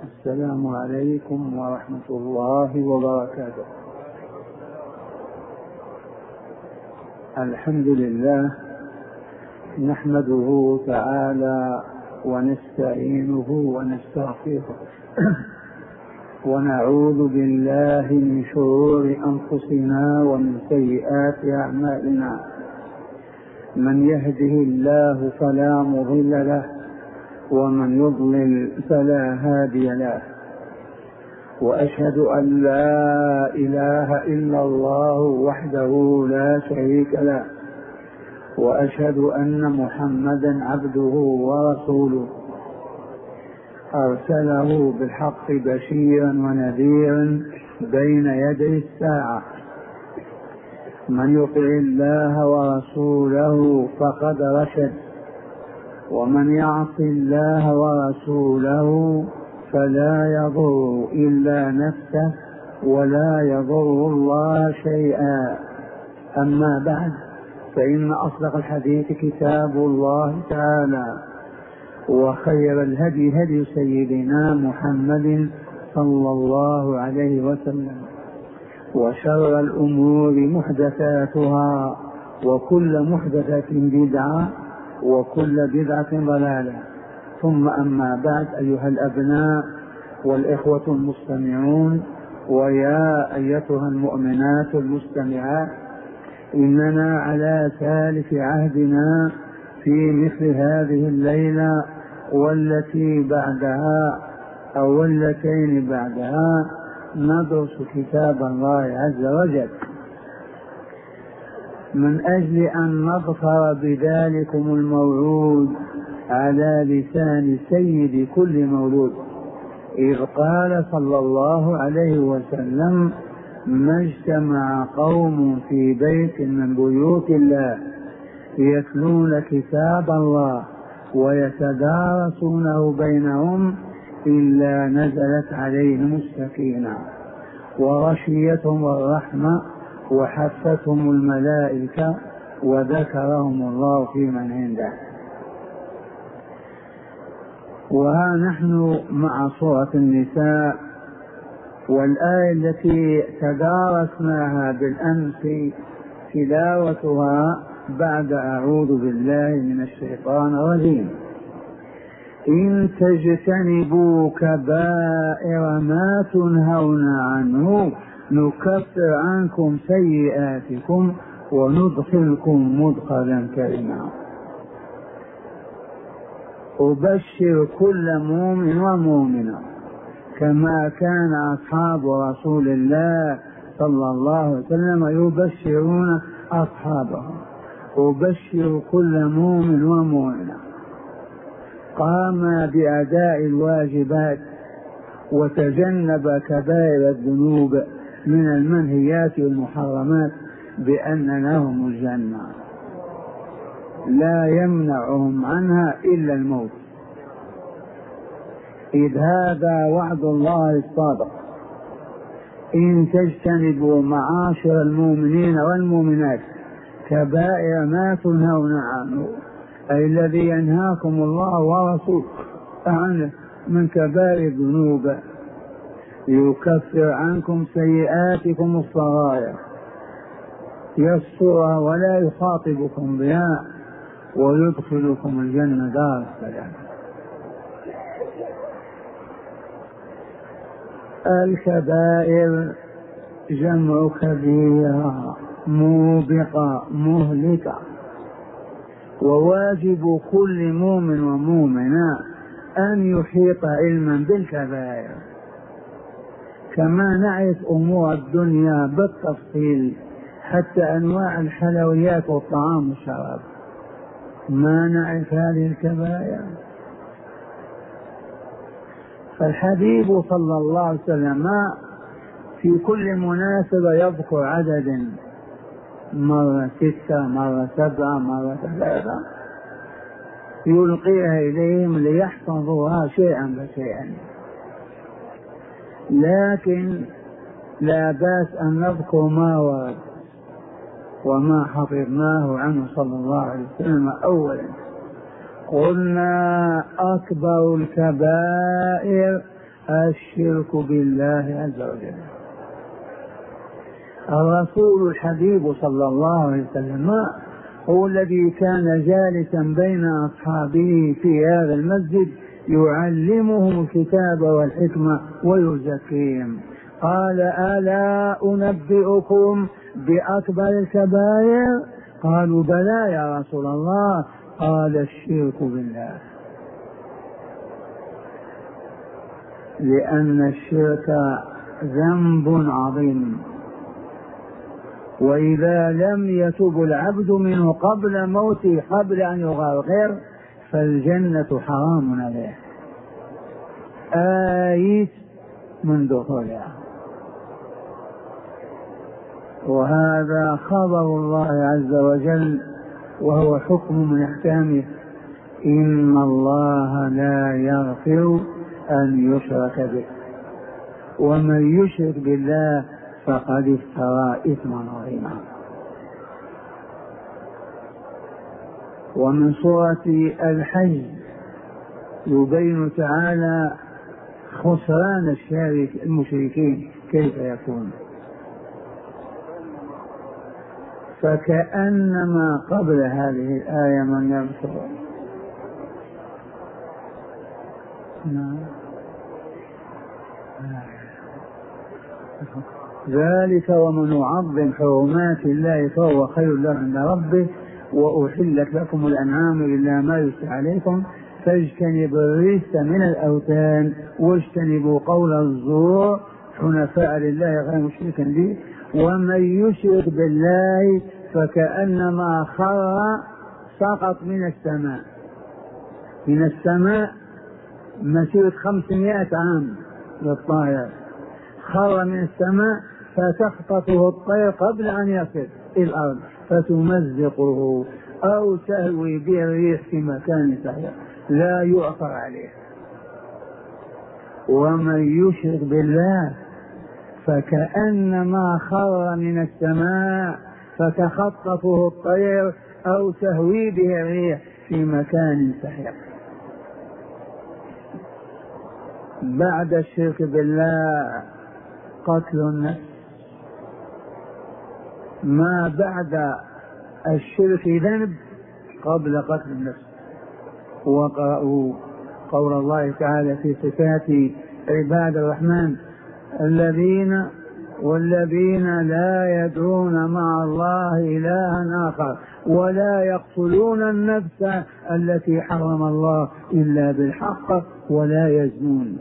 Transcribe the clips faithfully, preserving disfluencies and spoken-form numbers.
السلام عليكم ورحمة الله وبركاته. الحمد لله نحمده تعالى ونستعينه ونستغفره ونعوذ بالله من شرور أنفسنا ومن سيئات أعمالنا. من يهده الله فلا مضل له ومن يضلل فلا هادي له، وأشهد أن لا إله إلا الله وحده لا شريك له، وأشهد أن محمدا عبده ورسوله أرسله بالحق بشيرا ونذيرا بين يدي الساعة. من يطع الله ورسوله فقد رشد، ومن يعص الله ورسوله فلا يضر إلا نفسه ولا يضر الله شيئا. أما بعد، فإن أصدق الحديث كتاب الله تعالى، وخير الهدي هدي سيدنا محمد صلى الله عليه وسلم، وشر الأمور محدثاتها، وكل محدثة بدعة، وكل بدعة ضلالة. ثم أما بعد، أيها الأبناء والإخوة المستمعون، ويا أيتها المؤمنات المستمعات، إننا على ثالث عهدنا في مثل هذه الليلة والتي بعدها أو اللتين بعدها ندرس كتاب الله عز وجل، من أجل أن نظفر بذلكم الموعود على لسان سيد كل مولود، إذ قال صلى الله عليه وسلم: ما اجتمع قوم في بيت من بيوت الله يتلون كتاب الله ويتدارسونه بينهم إلا نزلت عليهم السكينة وغشيتهم الرحمة وحفتهم الملائكة وذكرهم الله في من عنده. وها نحن مع سورة النساء، والآية التي تدارسناها بالأمس تلاوتها بعد أعوذ بالله من الشيطان الرجيم: إن تجتنبوا كبائر ما تنهون عنه نكفر عنكم سيئاتكم وندخلكم مدخلا كريما. أبشر كل مؤمن ومؤمنة كما كان أصحاب رسول الله صلى الله عليه وسلم يبشرون أصحابهم. أبشر كل مؤمن ومؤمنة قام بأداء الواجبات وتجنب كبائر الذنوب من المنهيات والمحرمات بأن لهم الجنة لا يمنعهم عنها إلا الموت، إذ هذا وعد الله الصادق. إن تجتنبوا معاشر المؤمنين والمؤمنات كبائر ما تنهون عنه، أي الذي ينهاكم الله ورسوله عنه من كبائر الذنوب، يكفر عنكم سيئاتكم الصغائر، يسترها ولا يخاطبكم بها، ويدخلكم الجنة دار السلام. الكبائر جمع كبيرة موبقة مهلكة، وواجب كل مؤمن ومؤمنة أن يحيط علما بالكبائر، كما نعرف أمور الدنيا بالتفصيل حتى أنواع الحلويات والطعام والشراب، ما نعرف هذه الكبائر. فالحبيب صلى الله عليه وسلم في كل مناسبة يذكر عددا، مرة ستة، مرة سبعة، مرة ثلاثة، يلقيها إليهم ليحفظوها شيئا فشيئا. لكن لا بأس أن نذكر ما ورد وما حفظناه عنه صلى الله عليه وسلم. أولا قلنا أكبر الكبائر الشرك بالله عز وجل. الرسول الحبيب صلى الله عليه وسلم هو الذي كان جالسا بين أصحابه في هذا المسجد يعلمهم الكتاب والحكمة ويزكيهم. قال: ألا أنبئكم بأكبر الكبائر؟ قالوا: بلى يا رسول الله. قال: الشرك بالله، لأن الشرك ذنب عظيم، وإذا لم يتب العبد منه قبل موته قبل أن يغرغر فالجنة حرام عليه آيس من دخولها. وهذا خبر الله عز وجل وهو حكم من أحكامه: إن الله لا يغفر أن يشرك به ومن يشرك بالله فقد افترى إثما عظيما. ومن سورة الحج يبين تعالى خسران المشركين كيف يكون، فكأنما قبل هذه الآية من يذكر. ذلك ومن يعظم حرمات الله فهو خير له عند ربه وأحلت لكم الأنعام إلا ما يتلى عليكم فاجتنبوا الرجس من الأوثان واجتنبوا قول الزور حنفاء لله غير مشركا به ومن يشرك بالله فكأنما خر سقط من السماء من السماء مسيرة خمسمائة عام للطائر، خر من السماء فتخطفه الطير قبل أن يصل إلى الأرض فتمزقه أو تهوي به الريح في مكان سحيق لا يعثر عليه. ومن يشرك بالله فكأنما خر من السماء فتخطفه الطير أو تهوي به الريح في مكان سحيق. بعد الشرك بالله قتل النفس، ما بعد الشرك ذنب قبل قتل النفس. وقرأوا قول الله تعالى في صفات عباد الرحمن: الذين والذين لا يدعون مع الله إلها آخر ولا يقتلون النفس التي حرم الله إلا بالحق ولا يزنون.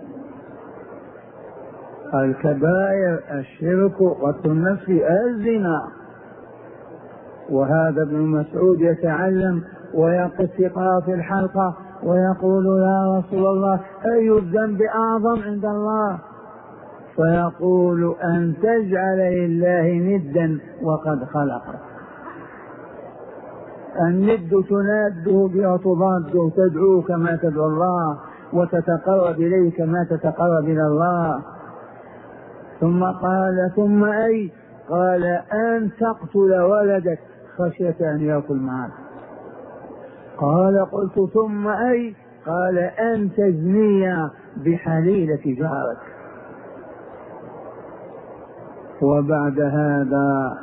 الكبائر الشرك قتل النفس الزنا. وهذا ابن مسعود يتعلم ويقف في قاف الحلقة ويقول: يا رسول الله أي الذنب أعظم عند الله؟ فيقول: أن تجعل لله ندا وقد خلقه. الند تناده بها تضاده تدعو كما تدعو الله وتتقرب إليه كما تتقرب إلى الله. ثم قال: ثم أي؟ قال: أن تقتل ولدك خشية أن يأكل معك. قال: قلت ثم أي؟ قال: أن تزني بحليلة جارك. وبعد هذا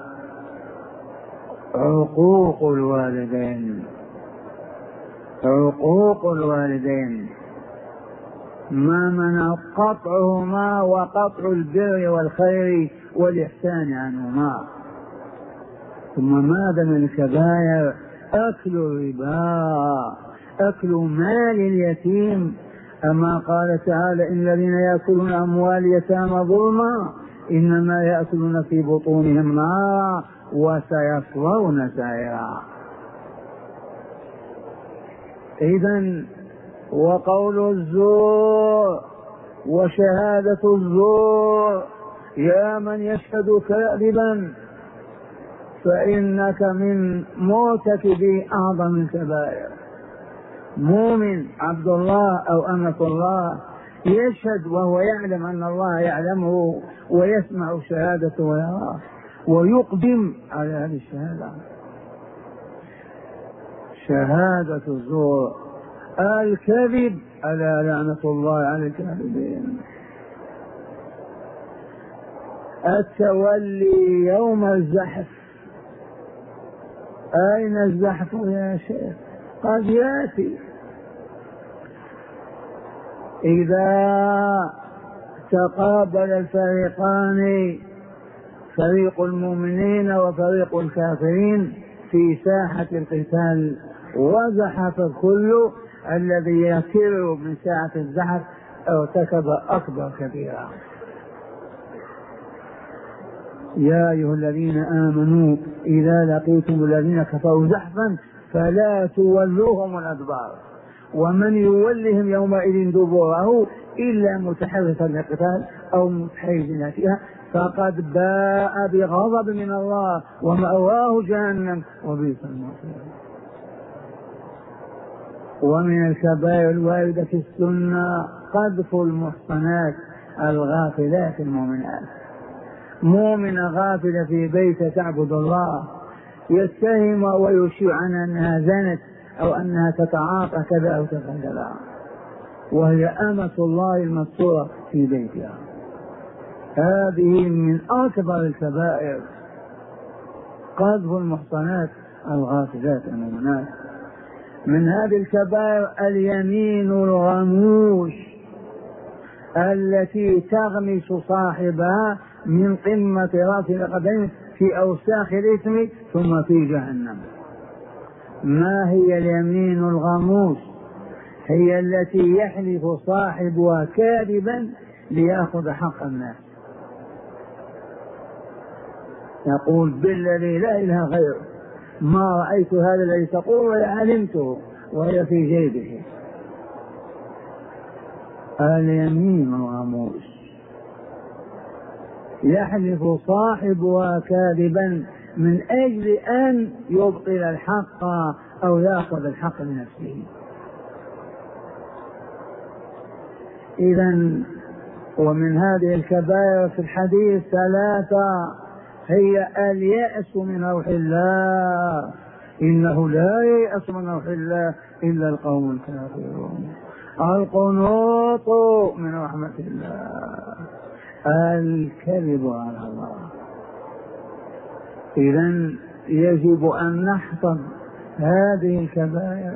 عقوق الوالدين، عقوق الوالدين ما منع قطعهما وقطع البر والخير والإحسان عنهما. ثم ماذا من الكبائر؟ أكل الربا، أكل مال اليتيم. أما قال تعالى: إن الذين يأكلون أموال اليتامى ظلما إنما يأكلون في بطونهم نارا وسيصلون سعيرا. إذن وقول الزور وشهادة الزور، يا من يشهد كاذبا فإنك من مرتكبي أعظم الكبائر. مؤمن عبد الله أو أمة الله يشهد وهو يعلم أن الله يعلمه ويسمع شهادته ويراه ويقدم على هذه الشهادة. شهادة الزور، الكذب، ألا لعنة الله على الكاذبين. التولي يوم الزحف. أين الزحف يا شيخ؟ قد يأتي إذا تقابل الفريقان، فريق المؤمنين وفريق الكافرين في ساحة القتال، وزحف الكل، الذي يفر من ساحة الزحف ارتكب أكبر كبيرة. يا أيها الذين آمنوا إذا لقيتم الذين كفروا زحفا فلا تولوهم الأدبار، ومن يولهم يومئذ دبره إلا متحرفا للقتال أو متحيزا فيها فقد باء بغضب من الله ومأواه جهنم وبئس المصير. ومن الكبائر الواردة في السنة قذف المحصنات الغافلات المؤمنات. مؤمنة غافلة في بيت تعبد الله يتهم ويشيع عنها أنها زنت أو أنها تتعاطى كذا أو كذا، وهي أمة الله المستورة في بيتها. هذه من أكبر الكبائر، قذف المحصنات الغافلات المؤمنات. من هذه الكبائر اليمين الغموش التي تغمس صاحبها من قمة رأس القدم في أوساخ الإثم ثم في جهنم. ما هي اليمين الغموس؟ هي التي يحلف صاحبها كاذبا ليأخذ حق الناس، يقول بالذي لا إله غيره ما رأيت هذا الذي تقول ولا علمته، وهي في جيبه. اليمين الغموس يحلف صاحبها كاذبا من أجل أن يبطل الحق أو يأخذ الحق لنفسه. إذن ومن هذه الكبائر في الحديث ثلاثة، هي اليأس من روح الله، إنه لا ييأس من روح الله إلا القوم الكافرون. القنوط من رحمة الله، الكذب على الله. إذن يجب أن نحفظ هذه الكبائر،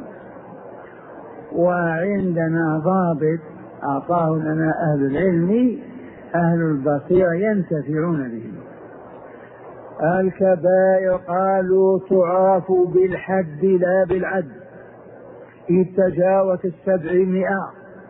وعندنا ضابط أعطاه لنا أهل العلم أهل البصيرة ينتفعون به. الكبائر قالوا تعرف بالحد لا بالعد، إذ تجاوزت السبعمائة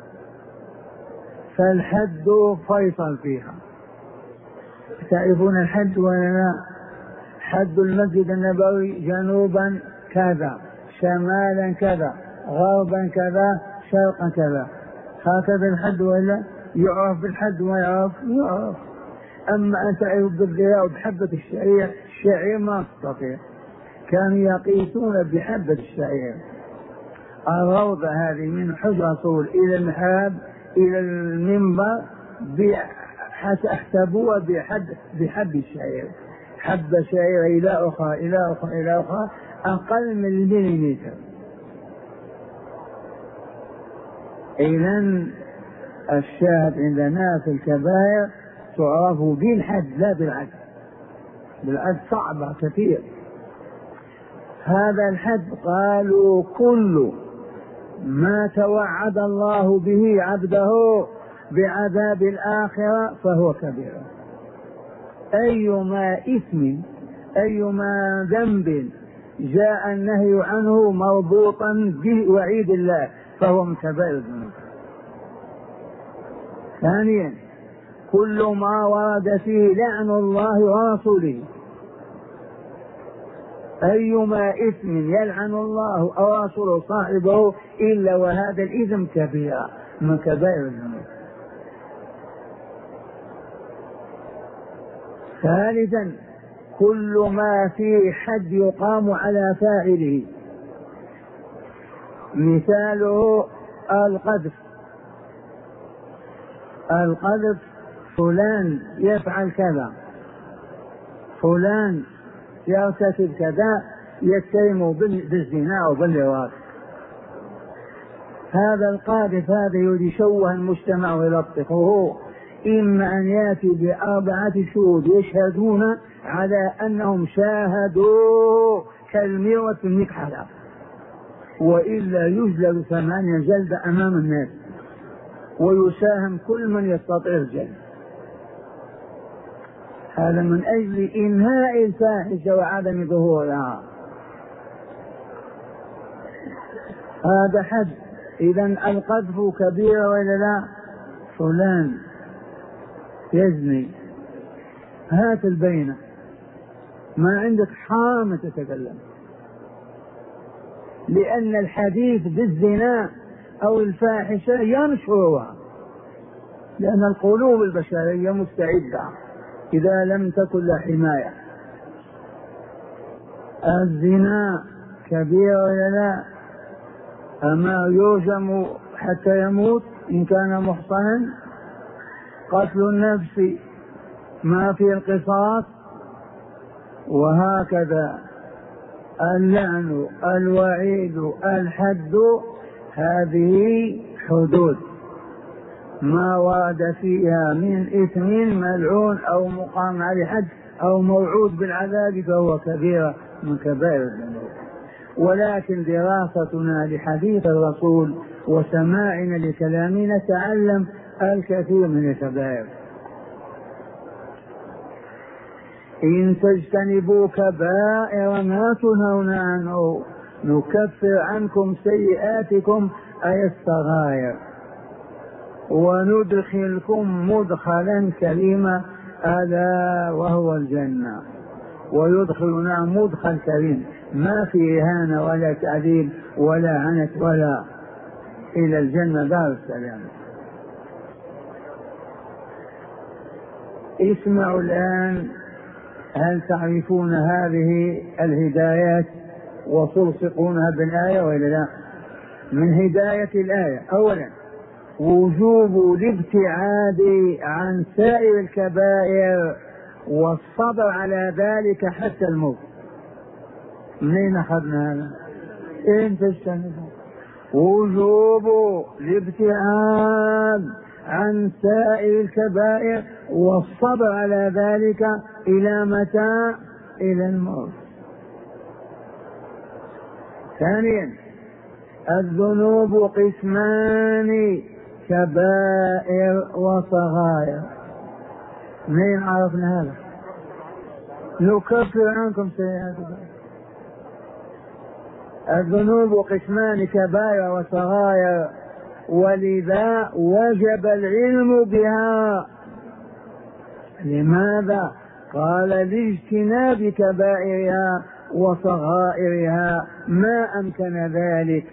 فالحد فيصل فيها. تعرفون الحد ولا لا؟ حد المسجد النبوي جنوبا كذا، شمالا كذا، غربا كذا، شرقا كذا، هكذا الحد ولا يعرف بالحد ما يعرف يعرف. أما أن تعرف بالذراع وبحبة الشعير، الشعير ما تستطيع، كانوا يقيسون بحبة الشعير. الروضة هذه من حجر رسول إلى المحراب إلى المنبر حسبوها بحب بحب الشعير، حبة شعير إلى أخرى إلى أخرى إلى أخرى أقل من المليمتر. إذن الشاهد عندنا في الكبائر تعرف بالحد لا بالعد، بالعد صعبة كثير. هذا الحد قالوا كل ما توعد الله به عبده بعذاب الآخرة فهو كبيرة. أيما إثم أيما ذنب جاء النهي عنه مربوطا بوعيد الله فهو من كبائر الذنوب. ثانيا كل ما ورد فيه لعن الله ورسوله، أيما إثم يلعن الله أو رسوله صاحبه إلا وهذا الإثم كبيرة من كبائر الذنوب. ثالثا كل ما فيه حد يقام على فاعله، مثاله القذف. القذف فلان يفعل كذا، فلان يرتكب كذا، يتهم بالزنا وباللواط. هذا القاذف هذا يشوه المجتمع ويلطخه إما أن يأتي بأربعة شهود يشهدون على أنهم شاهدوا كالميرة المكحلة، وإلا يجلد ثمانية جلد أمام الناس ويساهم كل من يستطيع الجلد. هذا من أجل إنهاء الفاحشة وعدم ظهورها. هذا حد. إذا القذف كبيرة ولا لا؟ فلان يزني، هات البينة، ما عندك حرام تتكلم، لأن الحديث بالزنا أو الفاحشة ينشرها، لأن القلوب البشرية مستعدة إذا لم تكن لها حماية. الزنا كبير ولا لا؟ أما يرجم حتى يموت إن كان محصنا؟ قتل النفس ما في القصاص، وهكذا اللعن، الوعيد، الحد، هذه حدود ما ورد فيها من إثم ملعون أو مقام على حد أو موعود بالعذاب فهو كبيرة من كبائر الذنوب. ولكن دراستنا لحديث الرسول وسماعنا لكلامنا نتعلم الكثير من الكبائر. إن تجتنبوا كبائر ما تنهون عنه نكفر عنكم سيئاتكم أي الصغائر وندخلكم مدخلا كريما ألا وهو الجنة. ويدخلنا مدخل كريم ما في إهانة ولا تعذيب ولا عنت ولا، إلى الجنة دار السلام. اسمعوا الآن، هل تعرفون هذه الهدايات وتلصقونها بالآية ولا لا؟ من هداية الآية أولا وجوب الابتعاد عن سائر الكبائر والصبر على ذلك حتى الموت. منين أخذنا هذا؟ إن تجتنبوا وجوب الابتعاد عن سائر الكبائر والصبر على ذلك إلى متى؟ إلى الموت. ثانيا الذنوب قسمان كبائر وصغائر. منين عرفنا هذا؟ نكفر عنكم سيئاتكم. الذنوب قسمان كبائر وصغائر ولذا وجب العلم بها. لماذا؟ قال لاجتناب كبائرها وصغائرها ما أمكن ذلك.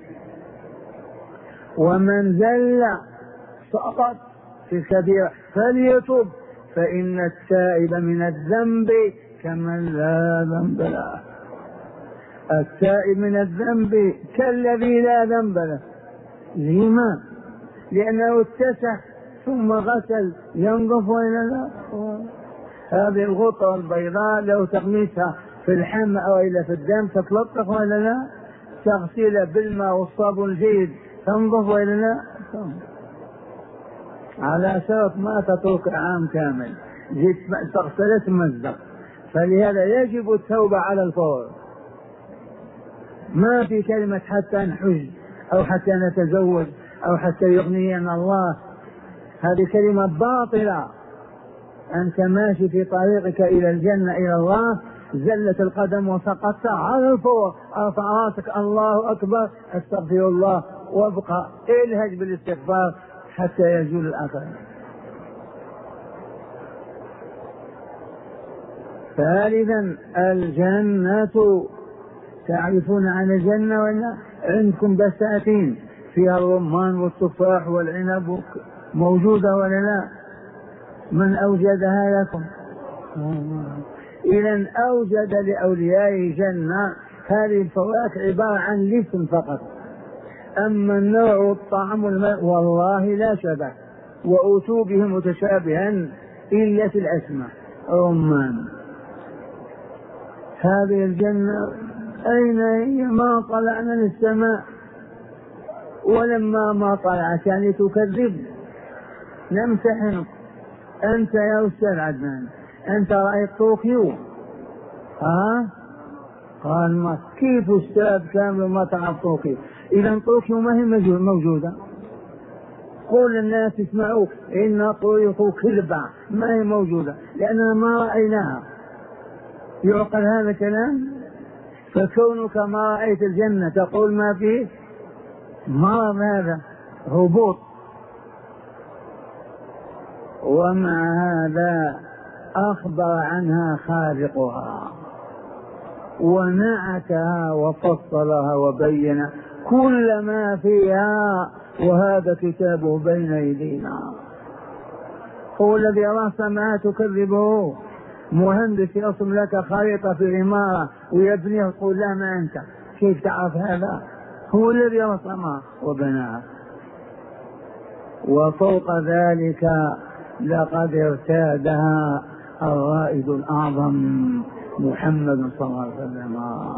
ومن زل سقط في الكبيرة فليتب فإن التائب من الذنب كمن لا ذنب له. التائب من الذنب كالذي لا ذنب له. لما؟ لأنه اتسع ثم غسل ينظف وإلى لا. هذه الغطة البيضاء لو تغمسها في اللحم أو إلى في الدم تتلطخ وإلى لا، تغسلها بالماء والصابون الجيد تنظف وإلى لا، على شرط ما تترك عام كامل جيت تغسلت مزق. فلهذا يجب التوبة على الفور. ما في كلمة حتى نحج أو حتى نتزوج أو حتى يغنينا الله، هذه كلمة باطلة. أنت ماشي في طريقك إلى الجنة إلى الله، زلت القدم وسقطت على الفور، ارفع راسك الله أكبر استغفر الله وابقى الهج بالاستغفار حتى يزول الأثر. ثالثا الجنة، تعرفون عن الجنة ولا؟ عندكم بساتين فيها الرمان والتفاح والعنب موجودة ولا لا؟ من أوجدها لكم؟ إذن أوجد لأوليائه جنة. هذه الفواكه عبارة عن لسم فقط، أما النوع والطعم والماء والله لا شبه. وأتوا به متشابها إلا في الأسماء. رمان. هذه الجنة أين هي؟ ما طلعنا للسماء، ولما ما طلعت يعني تكذب نمتحن أنت يا أستاذ عدنان أنت رأيت طوكيو؟ ها؟ قال ما كيف أستاذ كامل ما تعرف طوكيو؟ إذا طوكيو ما هي موجودة. قول للناس اسمعوا إن طوكيو كذبة ما هي موجودة لأننا ما رأيناها. يعقل هذا الكلام؟ فكونك ما رأيت الجنة تقول ما فيه مرض، هذا هبوط. ومع هذا أخبر عنها خالقها ونعتها وفصلها وبين كل ما فيها، وهذا كتابه بين أيدينا. هو الذي يرى السماء تكذبه. مهندس يرسم لك خريطة في عمارة ويبنيها تقول لا ما أنت، كيف تعرف هذا؟ هو الذي يرى السماء وبناها. وفوق ذلك لقد ارتادها الرائد الأعظم محمد صلى الله عليه وسلم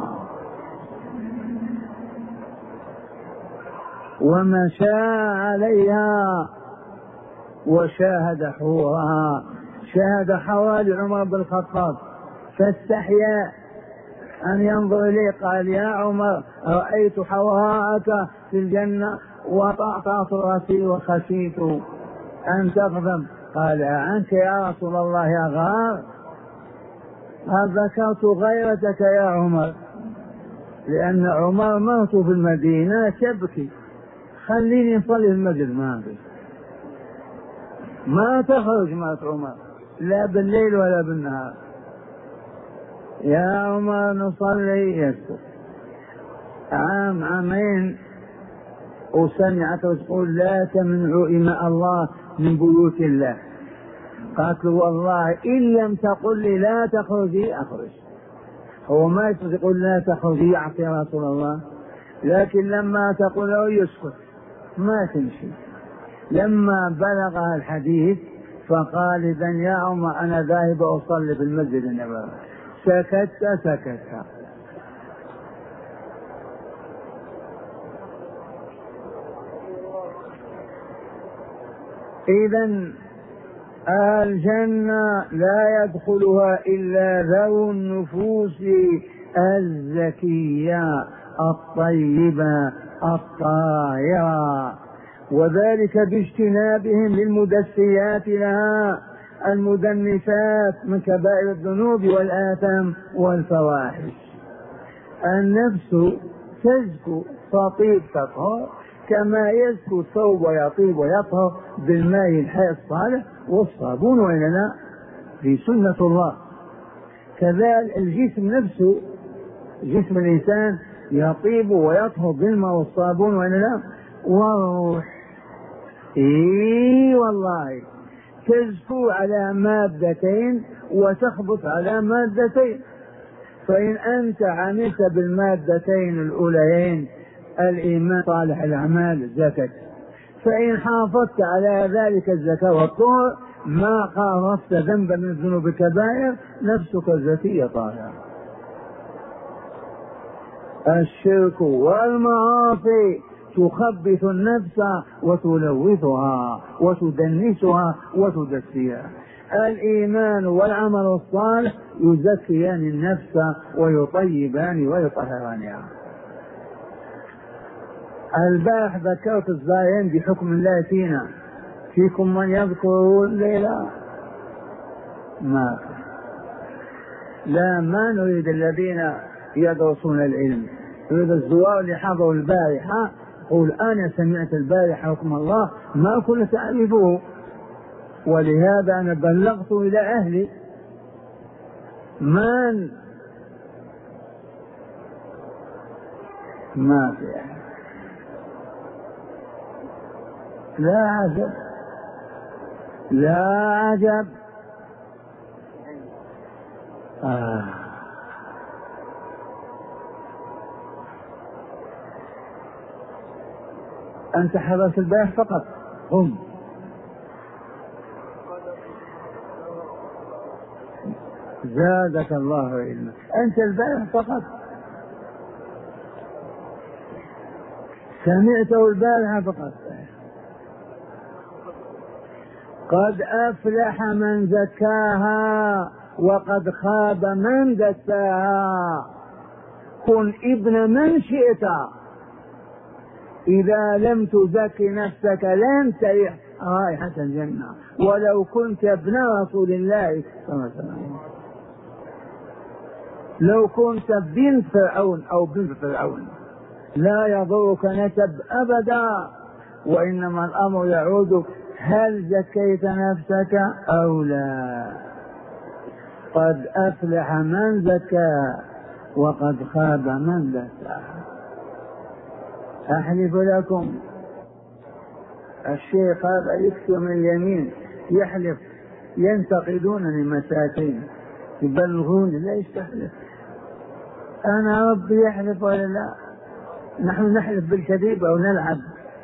ومشى عليها وشاهد حورها. شاهد حوالي عمر بن الخطاب فاستحيا أن ينظر إليه. قال يا عمر رأيت حوراءك في الجنة وطعطعت رأسي وخشيت أن تغضب. قال عنك يا رسول الله يا غار؟ هل ذكرت غيرتك يا عمر؟ لأن عمر موت في المدينة تبكي. خليني نصلي في المسجد. ما في ما تخرج مات عمر لا بالليل ولا بالنهار. يا عمر نصلي يسكت. عام عامين وسمعت تقول لا تمنعوا إماء الله من بيوت الله. قالت له والله إن لم تقل لي لا تخرجي أخرج. هو ما يقول لا تخرجي يعطي رسول الله، لكن لما تقول له يسكت ما تمشي. لما بلغها الحديث فقال إذا يا عمر أنا ذاهب أصلي في المسجد النبوي. سكت سكت. إذا الجنة لا يدخلها إلا ذو النفوس الزكية الطيبة الطاهرة، وذلك باجتنابهم للمدسيات لها المدنسات من كبائر الذنوب والآثام والفواحش. النفس تزكو تطيب تطهر كما يزكو الثوب ويطيب ويطهر بالماء الحي الصالح والصابون، وإننا في سنة الله. كذلك الجسم نفسه، جسم الإنسان يطيب ويطهر بالماء والصابون وإننا. والروح إي والله تزكو على مادتين وتخبط على مادتين. فإن أنت عملت بالمادتين الأوليين الإيمان صالح الأعمال زكت. فإن حافظت على ذلك الزكاة والطهر ما قارفت ذنبا من ذنوب الكبائر نفسك الزكية طاهرة. الشرك والمعاصي تخبث النفس وتلوثها وتدنسها وتدسيها. الإيمان والعمل الصالح يزكيان النفس ويطيبان ويطهرانها. البارح ذكرت الزاين بحكم الله فينا. فيكم من يذكر الليلة؟ ما لا ما نريد الذين يدرسون العلم، نريد الزوار اللي حضروا البارحة. قل أنا سمعت البارحة حكم الله ما كنت تعرفه، ولهذا أنا بلغت إلى أهلي. من ما في أحد. لا عجب لا عجب. آه. أنت حضرت البارح فقط. قم. زادك الله علما. أنت البارح فقط سمعته البارحة فقط. قد أفلح من زكاها وقد خاب من دساها. كن ابن من شئت، إذا لم تزكي نفسك لن تريح رائحة الجنة، ولو كنت ابن رسول الله صلى الله عليه وسلم. لو كنت بنت فرعون أو بنت فرعون لا يضرك نسب أبدا، وإنما الأمر يعود هل زكيت نفسك أو لا. قد أفلح من زكاها وقد خاب من دساها. أحلف لكم الشيخ هذا يكثر من اليمين يحلف، ينتقدونني مساكين يبلغون لا يستحلف. أنا ربي يحلف ولا لا؟ نحن نحلف بالكذب أو نلعب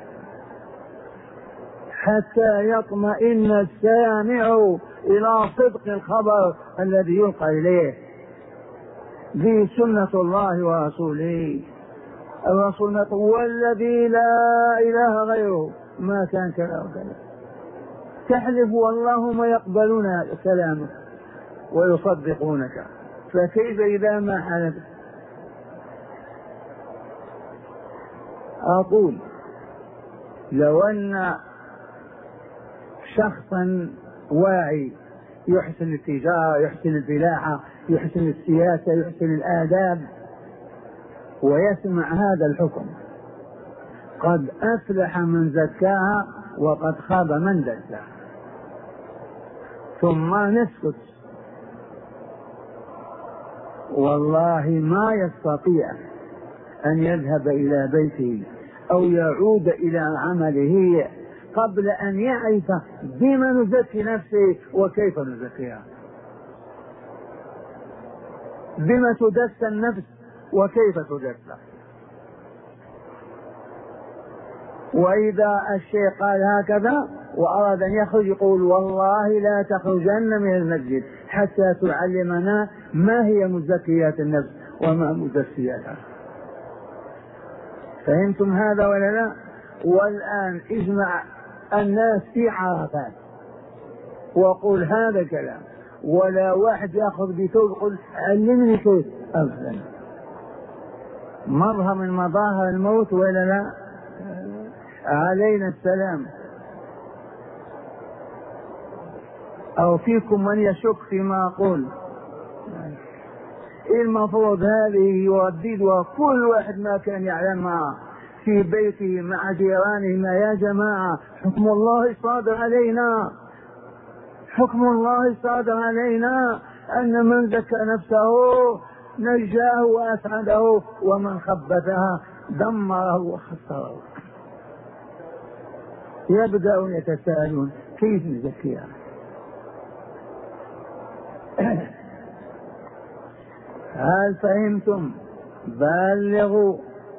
حتى يطمئن السامع إلى صدق الخبر الذي يلقى إليه به سنة الله ورسوله. الرسول يقول والذي لا إله غيره ما كان كذا وكذا. تحلف والله ما يقبلون كلامك ويصدقونك، فكيف إذا ما حلفت؟ أقول لو أن شخصا واعي يحسن التجارة، يحسن الفلاحة، يحسن السياسة، يحسن الآداب، ويسمع هذا الحكم قد أفلح من زكاها وقد خاب من دساها، ثم نسكت، والله ما يستطيع أن يذهب إلى بيته أو يعود إلى عمله قبل أن يعرف بما نزكي نفسه وكيف نزكيها، بما تدس النفس وكيف تدس. وإذا الشيخ قال هكذا وأراد أن يخرج يقول والله لا تخرجن من المسجد حتى تعلمنا ما هي مزكيات النفس وما مزكياتها. فهمتم هذا ولا لا؟ والآن اجمع الناس في عرفات وقل هذا الكلام، ولا واحد يأخذ بثوب يقول علمني كيف. أبدا، مظهر من مظاهر الموت ولا لا؟ علينا السلام. أو فيكم من يشك فيما أقول؟ المفروض هذه يرددها كل واحد ما كان يعلمها في بيته مع جيرانه. يا جماعة حكم الله صادر علينا، حكم الله صادر علينا أن من زكى نفسه نجاه وأسعده، ومن خبثها دمره وخسره. يبدأون يتساءلون كيف نزكيها؟ هل فهمتم؟ بلغوا.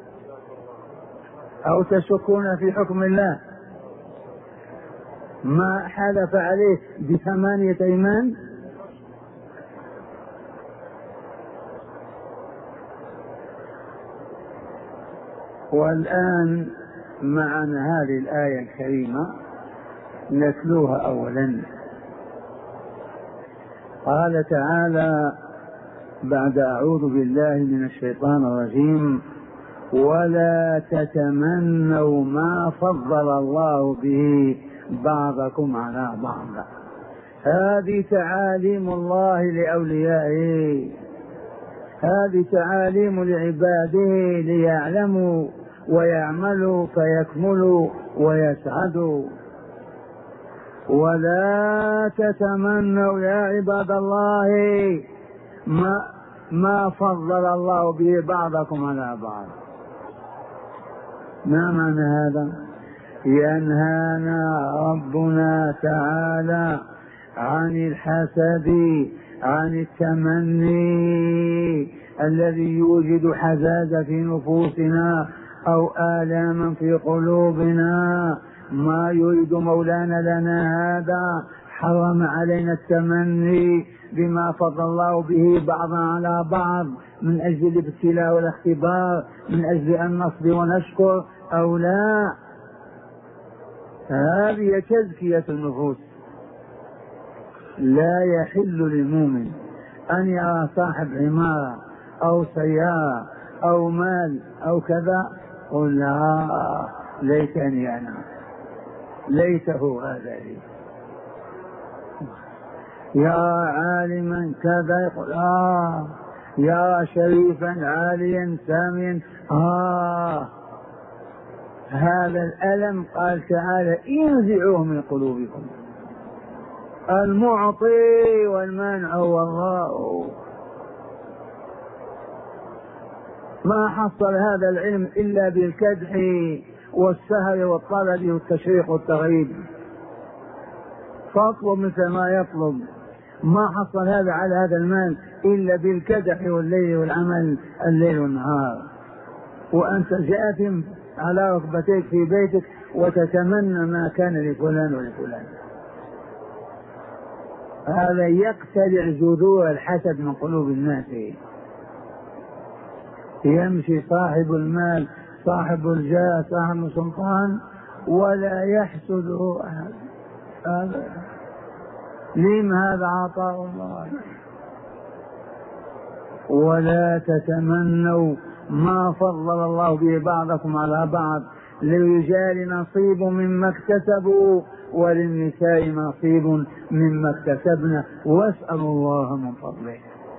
أو تشكون في حكم الله؟ ما حلف عليه بثمانية أيمان؟ والآن معنا هذه الآية الكريمة نتلوها أولا. قال تعالى بعد أعوذ بالله من الشيطان الرجيم ولا تتمنوا ما فضل الله به بعضكم على بعض. هذه تعاليم الله لأوليائه، هذه تعاليم لعباده ليعلموا ويعملوا فيكملوا ويسعدوا. ولا تتمنوا يا عباد الله ما, ما فضل الله به بعضكم على بعض. ما معنى هذا؟ ينهانا ربنا تعالى عن الحسد، عن التمني الذي يوجد حزازة في نفوسنا أو آلاما في قلوبنا. ما يريد مولانا لنا هذا، حرم علينا التمني بما فضل الله به بعضا على بعض من أجل الابتلاء والاختبار، من أجل أن نصبر ونشكر أو لا. هذه تزكية النفوس لا يحل للمؤمن أن يرى صاحب عمارة أو سيارة أو مال أو كذا قل لا ليتني أنا ليته هذا لي. يرى عالما كذا يقول آه، يرى شريفا عاليا ساميا آه. هذا الألم قال تعالى انزعوه من قلوبكم. المعطي والمانع هو الله. ما حصل هذا العلم إلا بالكدح والسهر والطلب والتشريق والتغريب، فاطلب مثل ما يطلب. ما حصل هذا على هذا المال إلا بالكدح والليل والعمل الليل والنهار، وأنت جاثم على ركبتيك في بيتك وتتمنى ما كان لفلان ولفلان. هذا يقتلع جذور الحسد من قلوب الناس. يمشي صاحب المال صاحب الجاه صاحب السلطان ولا يحسده أحد. هذا لم هذا عطاء الله. ولا تتمنوا ما فضل الله به بعضكم على بعض، للرجال نصيب مما اكتسبوا وللنساء نصيب مما اكتسبنا واسألوا الله من فضله.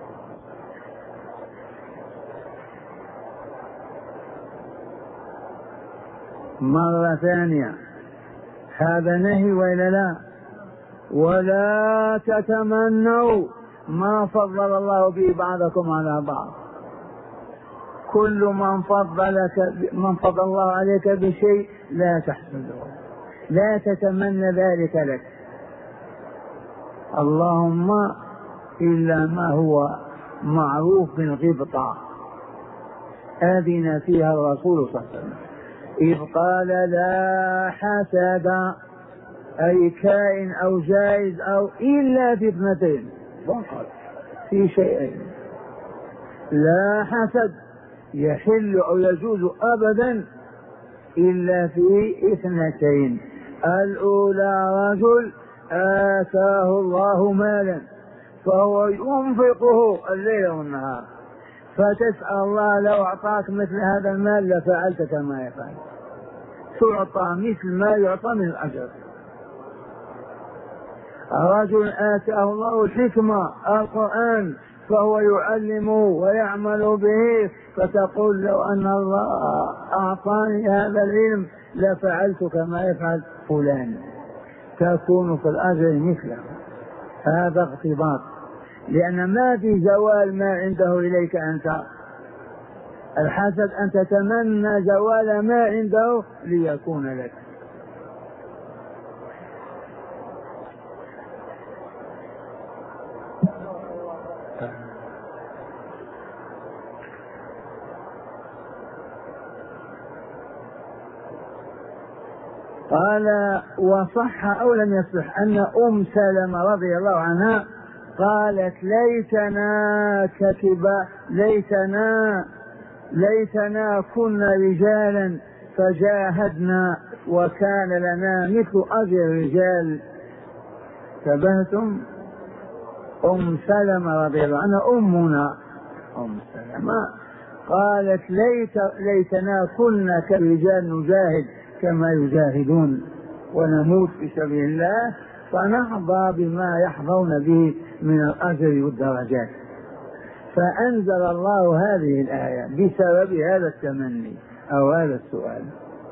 مرة ثانية هذا نهي وإلا لا؟ ولا تتمنوا ما فضل الله به بعضكم على بعض. كل من فضلك من فضل الله عليك بشيء لا تحسده، لا تتمنى ذلك لك، اللهم إلا ما هو معروف بالغبطة آذن فيها الرسول صلى الله عليه وسلم إذ قال لا حسد، أي كائن أو جائز أو إلا في اثنتين فقط، في شيئين. لا حسد يحل أو يجوز أبدا إلا في اثنتين. الأولى رجل آتاه الله مالا فهو ينفقه الليل والنهار، فتسأل الله لو أعطاك مثل هذا المال لفعلت كما يفعل، تعطى مثل ما يعطى من الأجر. رجل آتاه الله الحكمة القرآن فهو يعلم ويعمل به، فتقول لو أن الله أعطاني هذا العلم لفعلت كما يفعل فلان، تكون في الأجر مثله. هذا اغتباط، لأن ما في زوال ما عنده إليك أنت. الحسد أن تتمنى زوال ما عنده ليكون لك. قال وصح أو لم يصح أن أم سلمة رضي الله عنها قالت ليتنا كتبا ليتنا ليتنا كنا رجالا فجاهدنا وكان لنا مثل أجر الرجال. تبهتم؟ أم سلمة رضي الله عنها أمنا أم سلمة قالت ليت ليتنا كنا كالرجال نجاهد كما يجاهدون ونموت في سبيل الله فنحظى بما يحظون به من الأجر والدرجات. فأنزل الله هذه الآية بسبب هذا التمني أو هذا السؤال.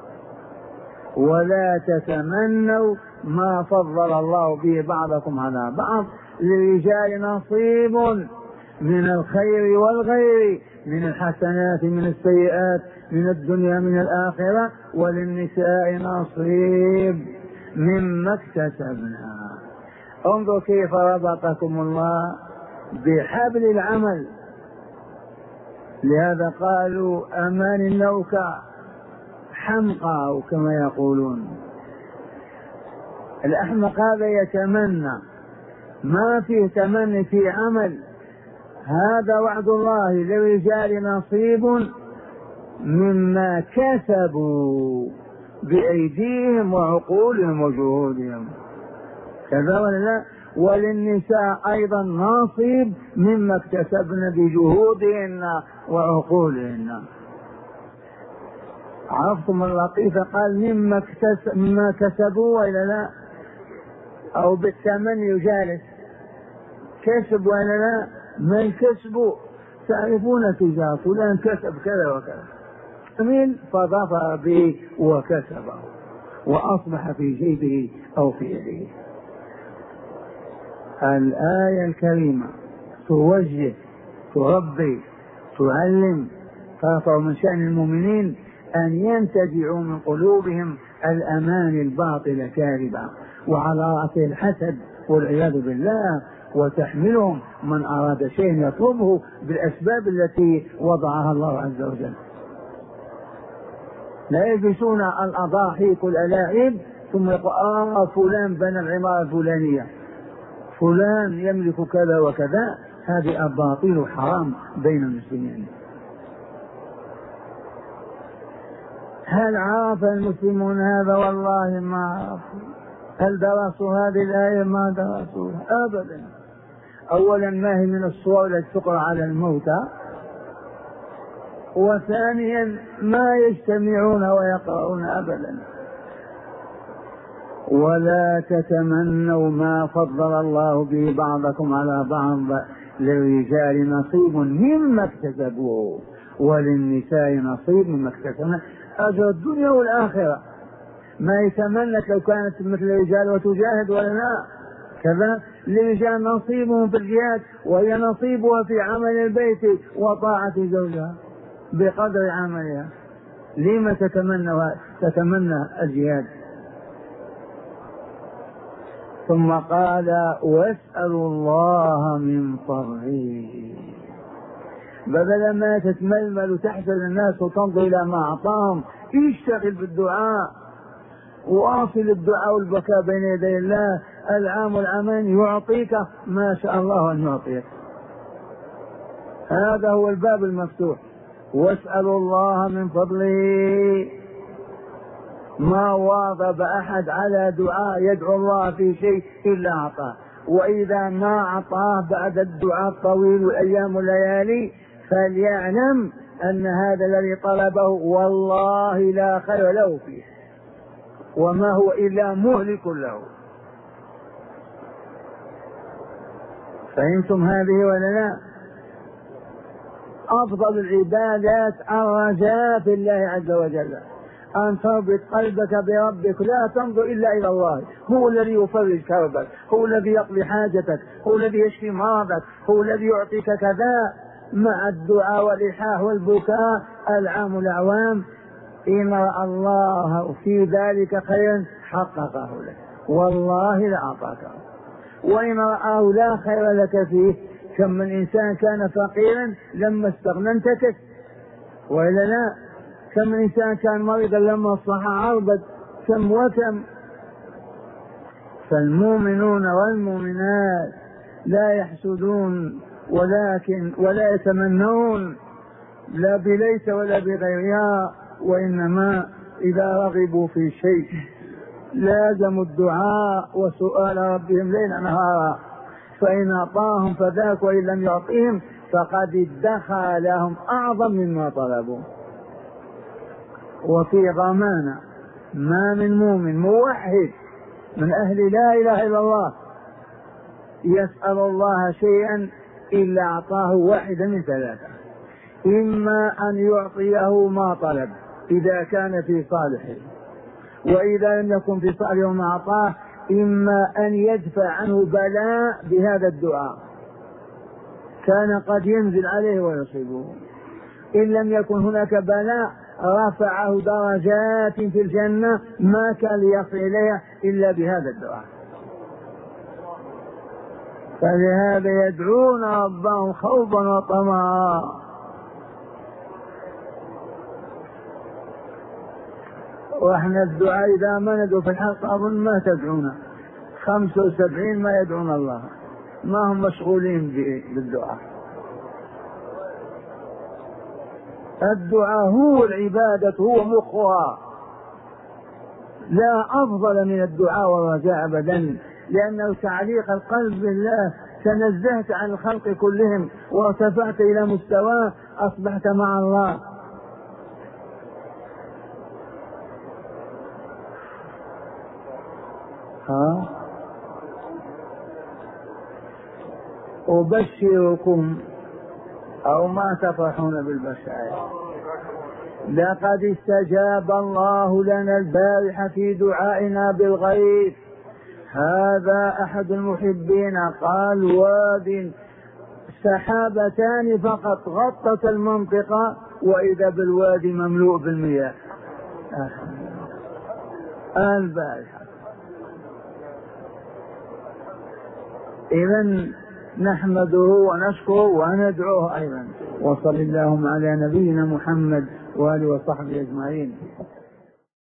ولا تتمنوا ما فضل الله به بعضكم على بعض، للرجال نصيب من الخير والغير، من الحسنات من السيئات، من الدنيا من الآخرة، وللنساء نصيب مما اكتسبنا. انظر كيف ربطكم الله بحبل العمل. لهذا قالوا أمان النوكة حمقى أو كما يقولون. الأحمق هذا يتمنى، ما فيه تمني في عمل. هذا وعد الله للرجال نصيب مما كسبوا بأيديهم وعقولهم وجهودهم، كذا ولا لا؟ وللنساء أيضا نصيب مما اكتسبن بجهودهن وعقولهن. عرفتم اللطيفة؟ قال مما اكتسب مما كسبوا وإلا لا، أو بالثمن يجالس، كسب وإلا لا، من كسبوا تعرفون تجار فلان كسب كذا وكذا، من فظفر به وكسبه وأصبح في جيبه أو في يده. الآية الكريمة توجه، تربي، تعلم، ترفع من شأن المؤمنين أن ينتزعوا من قلوبهم الأمان الباطل كاذبا وعلى رأسه الحسد والعياذ بالله، وتحملهم من أراد شيء يطلبه بالأسباب التي وضعها الله عز وجل. لا يلبسون الأضاحيك الألاعيب ثم يقول آه فلان بنى العمارة الفلانية، فلان يملك كذا وكذا. هذه أباطيل حرام بين المسلمين. هل عرف المسلمون هذا؟ والله ما عرفوا. هل درسوا هذه الآية؟ ما درسوها أبدا. أولا ما هي من الصور التي تقرأ على الموتى، وثانيا ما يجتمعون ويقرؤون أبدا. ولا تتمنوا ما فضل الله به بعضكم على بعض، للرجال نصيب مما اكتسبوا وللنساء نصيب مما اكتسبن، أجر الدنيا والآخرة. ما يتمنى لو كانت مثل الرجال وتجاهد ولا لا كذا. للرجال نصيبهم في الجهاد، وهي نصيبها في عمل البيت وطاعة زوجها بقدر عملها. لما تتمنى تتمنى الجهاد؟ ثم قال واسألوا الله من فضله، بدل ما تتململ وتحسد الناس وتنظر إلى ما أعطاهم، اشتغل بالدعاء واصل الدعاء والبكاء بين يدي الله. العام والعامين يعطيك ما شاء الله أن يعطيك. هذا هو الباب المفتوح. واسألوا الله من فضله. ما واظب أحد على دعاء يدعو الله في شيء إلا أعطاه، وإذا ما أعطاه بعد الدعاء الطويل والأيام والليالي فليعلم أن هذا الذي طلبه والله لا خير له فيه، وما هو إلا مهلك له. فهمتم هذه ولا لا؟ أفضل العبادات الرجاء في الله عز وجل، أن تربط قلبك بربك، لا تنظر إلا إلى الله. هو الذي يفرج كربك، هو الذي يقضي حاجتك، هو الذي يشفي مرضك، هو الذي يعطيك كذا، مع الدعاء والإلحاح والبكاء العام الأعوام. إن رأى الله في ذلك خيرا حققه لك، والله لأعطاكه. وإن رآه لا خير لك فيه، كم من إنسان كان فقيرا لما استغنى انتكس، وإلا لا؟ كم من إنسان كان مريضا لما أصبح عرضت، كم وكم. فالمؤمنون والمؤمنات لا يحسدون ولكن ولا يتمنون، لا بليس ولا بغيرها، وإنما إذا رغبوا في شيء لازموا الدعاء وسؤال ربهم ليلا نهارا، فإن أعطاهم فذاك، وإن لم يعطيهم فقد ادخر لهم أعظم مما طلبوا. وفي ضمانة ما من مؤمن موحد من أهل لا إله إلا الله يسأل الله شيئا إلا أعطاه واحدا من ثلاثة: إما أن يعطيه ما طلب إذا كان في صالحه، وإذا لم يكن في صالحه وما أعطاه إما أن يدفع عنه بلاء بهذا الدعاء كان قد ينزل عليه ويصيبه. إن لم يكن هناك بلاء رفعه درجات في الجنة ما كان ليصل إليها إلا بهذا الدعاء. فلهذا يدعون ربهم خوفا وطمعا. واحنا الدعاء إذا ما ندعو في الحلقة أظن ما تدعونا، خمسة وسبعين ما يدعون الله، ما هم مشغولين بالدعاء. الدعاء هو العبادة، هو مخها، لا أفضل من الدعاء والرجاء أبدا، لأنه تعليق القلب بالله. تنزهت عن الخلق كلهم وارتفعت إلى مستواه، أصبحت مع الله. ها أبشركم أو ما تفرحون بالبشائر، لقد استجاب الله لنا البارحة في دعائنا بالغيث. هذا أحد المحبين قال واد سحابتان فقط غطت المنطقة وإذا بالوادي مملوء بالمياه. آه. البارحة. إذن نحمده ونشكره وندعوه أيضا. وصل اللهم على نبينا محمد وآله وصحبه أجمعين.